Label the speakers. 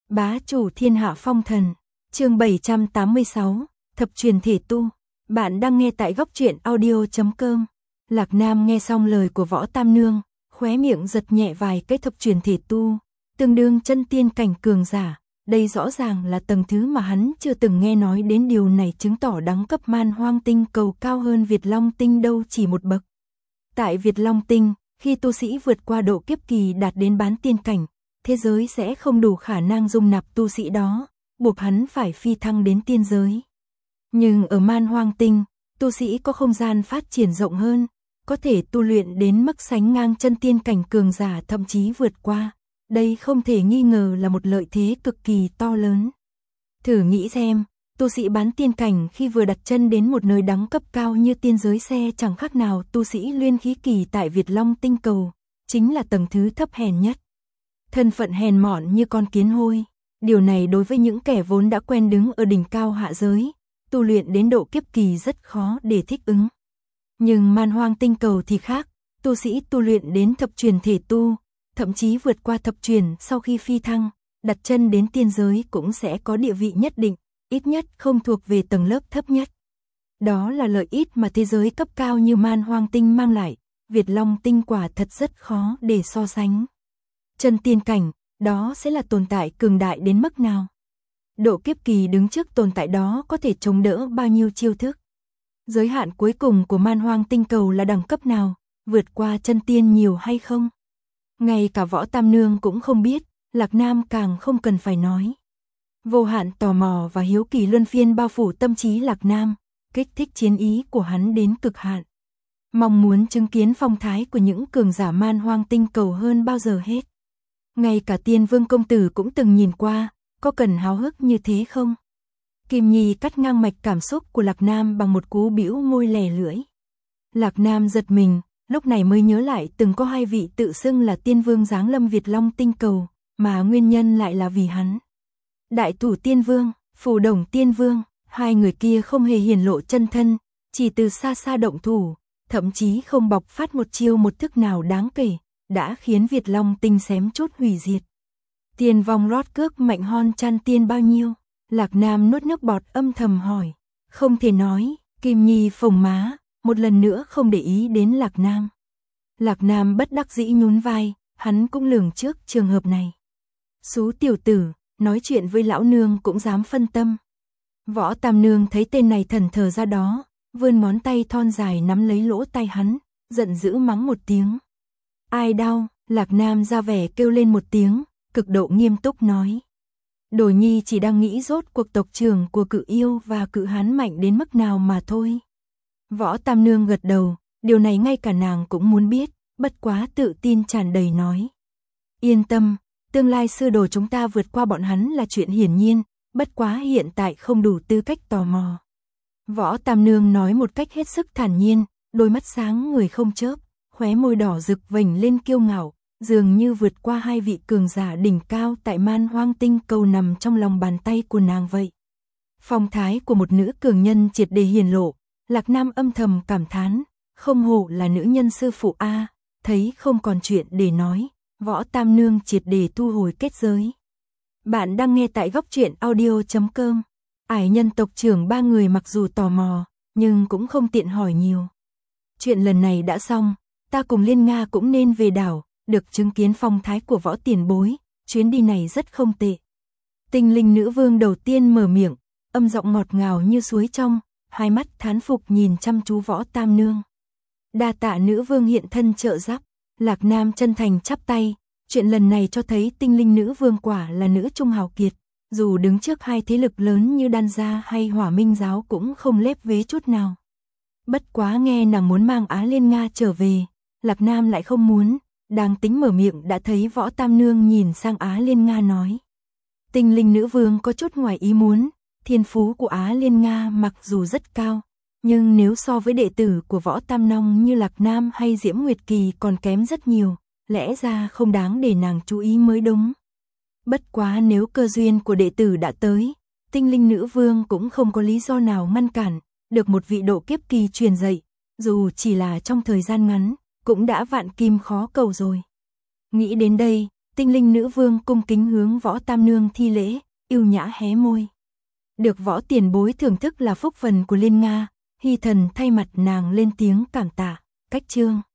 Speaker 1: Bá chủ thiên hạ phong thần, chương 786, thập truyền thể tu. Bạn đang nghe tại goctruyện.audio.com. Lạc Nam nghe xong lời của Võ Tam Nương, khóe miệng giật nhẹ vài cái. Thập truyền thể tu, tương đương chân tiên cảnh cường giả. Đây rõ ràng là tầng thứ mà hắn chưa từng nghe nói đến. Điều này chứng tỏ đẳng cấp Man Hoang tinh cầu cao hơn Việt Long tinh đâu chỉ một bậc. Tại Việt Long tinh, khi tu sĩ vượt qua độ kiếp kỳ đạt đến bán tiên cảnh, thế giới sẽ không đủ khả năng dung nạp tu sĩ đó, buộc hắn phải phi thăng đến tiên giới. Nhưng ở Man Hoang tinh, tu sĩ có không gian phát triển rộng hơn, có thể tu luyện đến mức sánh ngang chân tiên cảnh cường giả, thậm chí vượt qua. Đây không thể nghi ngờ là một lợi thế cực kỳ to lớn. Thử nghĩ xem, tu sĩ bán tiên cảnh khi vừa đặt chân đến một nơi đẳng cấp cao như tiên giới xe chẳng khác nào tu sĩ luyện khí kỳ tại Việt Long tinh cầu, chính là tầng thứ thấp hèn nhất. Thân phận hèn mọn như con kiến hôi, điều này đối với những kẻ vốn đã quen đứng ở đỉnh cao hạ giới, tu luyện đến độ kiếp kỳ rất khó để thích ứng. Nhưng Man Hoang tinh cầu thì khác, tu sĩ tu luyện đến thập truyền thể tu, thậm chí vượt qua thập truyền sau khi phi thăng, đặt chân đến tiên giới cũng sẽ có địa vị nhất định, ít nhất không thuộc về tầng lớp thấp nhất. Đó là lợi ích mà thế giới cấp cao như Man Hoang tinh mang lại, Việt Long tinh quả thật rất khó để so sánh. Chân tiên cảnh, đó sẽ là tồn tại cường đại đến mức nào? Độ kiếp kỳ đứng trước tồn tại đó có thể chống đỡ bao nhiêu chiêu thức? Giới hạn cuối cùng của Man Hoang tinh cầu là đẳng cấp nào, vượt qua chân tiên nhiều hay không? Ngay cả Võ Tam Nương cũng không biết, Lạc Nam càng không cần phải nói. Vô hạn tò mò và hiếu kỳ luân phiên bao phủ tâm trí Lạc Nam, kích thích chiến ý của hắn đến cực hạn. Mong muốn chứng kiến phong thái của những cường giả Man Hoang tinh cầu hơn bao giờ hết. Ngay cả Tiên Vương công tử cũng từng nhìn qua, có cần háo hức như thế không? Kim Nhi cắt ngang mạch cảm xúc của Lạc Nam bằng một cú bĩu môi lè lưỡi. Lạc Nam giật mình, lúc này mới nhớ lại từng có hai vị tự xưng là Tiên Vương giáng lâm Việt Long tinh cầu, mà nguyên nhân lại là vì hắn. Đại Thủ Tiên Vương, Phù Đồng Tiên Vương, hai người kia không hề hiển lộ chân thân, chỉ từ xa xa động thủ, thậm chí không bộc phát một chiêu một thức nào đáng kể, đã khiến Việt Long tinh xém chút hủy diệt. Tiên vong rót cước mạnh hon chan tiên bao nhiêu? Lạc Nam nuốt nước bọt âm thầm hỏi. Không thể nói, Kim Nhi phồng má, một lần nữa không để ý đến Lạc Nam. Lạc Nam bất đắc dĩ nhún vai, hắn cũng lường trước trường hợp này. Xú tiểu tử, nói chuyện với lão nương cũng dám phân tâm. Võ Tam Nương thấy tên này thần thờ ra đó, vươn ngón tay thon dài nắm lấy lỗ tai hắn, giận dữ mắng một tiếng. Ai đau? Lạc Nam ra vẻ kêu lên một tiếng, cực độ nghiêm túc nói. Đồ nhi chỉ đang nghĩ rốt cuộc tộc trưởng của Cự Yêu và Cự Hán mạnh đến mức nào mà thôi. Võ Tam Nương gật đầu, điều này ngay cả nàng cũng muốn biết, bất quá tự tin tràn đầy nói. Yên tâm, tương lai sư đồ chúng ta vượt qua bọn hắn là chuyện hiển nhiên, bất quá hiện tại không đủ tư cách tò mò. Võ Tam Nương nói một cách hết sức thản nhiên, đôi mắt sáng người không chớp, khóe môi đỏ rực vểnh lên kiêu ngạo, dường như vượt qua hai vị cường giả đỉnh cao tại Man Hoang tinh cầu nằm trong lòng bàn tay của nàng vậy. Phong thái của một nữ cường nhân triệt để hiển lộ, Lạc Nam âm thầm cảm thán, không hổ là nữ nhân sư phụ a, thấy không còn chuyện để nói, Võ Tam Nương triệt để thu hồi kết giới. Bạn đang nghe tại goctruyện.audio.com. Ải nhân tộc trưởng ba người mặc dù tò mò, nhưng cũng không tiện hỏi nhiều. Chuyện lần này đã xong, ta cùng Liên Nga cũng nên về đảo, được chứng kiến phong thái của Võ tiền bối, chuyến đi này rất không tệ. Tinh linh nữ vương đầu tiên mở miệng, âm giọng ngọt ngào như suối trong, hai mắt thán phục nhìn chăm chú Võ Tam Nương. Đa tạ nữ vương hiện thân trợ giúp. Lạc Nam chân thành chắp tay, chuyện lần này cho thấy tinh linh nữ vương quả là nữ trung hào kiệt, dù đứng trước hai thế lực lớn như Đan gia hay Hỏa Minh giáo cũng không lép vế chút nào. Bất quá nghe nàng muốn mang Á Liên Nga trở về, Lạc Nam lại không muốn, đang tính mở miệng đã thấy Võ Tam Nương nhìn sang Á Liên Nga nói. Tinh linh nữ vương có chút ngoài ý muốn, thiên phú của Á Liên Nga mặc dù rất cao, nhưng nếu so với đệ tử của Võ Tam Nông như Lạc Nam hay Diễm Nguyệt Kỳ còn kém rất nhiều, lẽ ra không đáng để nàng chú ý mới đúng. Bất quá nếu cơ duyên của đệ tử đã tới, tinh linh nữ vương cũng không có lý do nào ngăn cản, được một vị độ kiếp kỳ truyền dạy, dù chỉ là trong thời gian ngắn, cũng đã vạn kim khó cầu rồi. Nghĩ đến đây, Tinh linh nữ vương cung kính hướng Võ Tam Nương thi lễ, yêu nhã hé môi. Được Võ tiền bối thưởng thức là phúc phần của Liên Nga, Hy Thần thay mặt nàng lên tiếng cảm tạ. Cách chương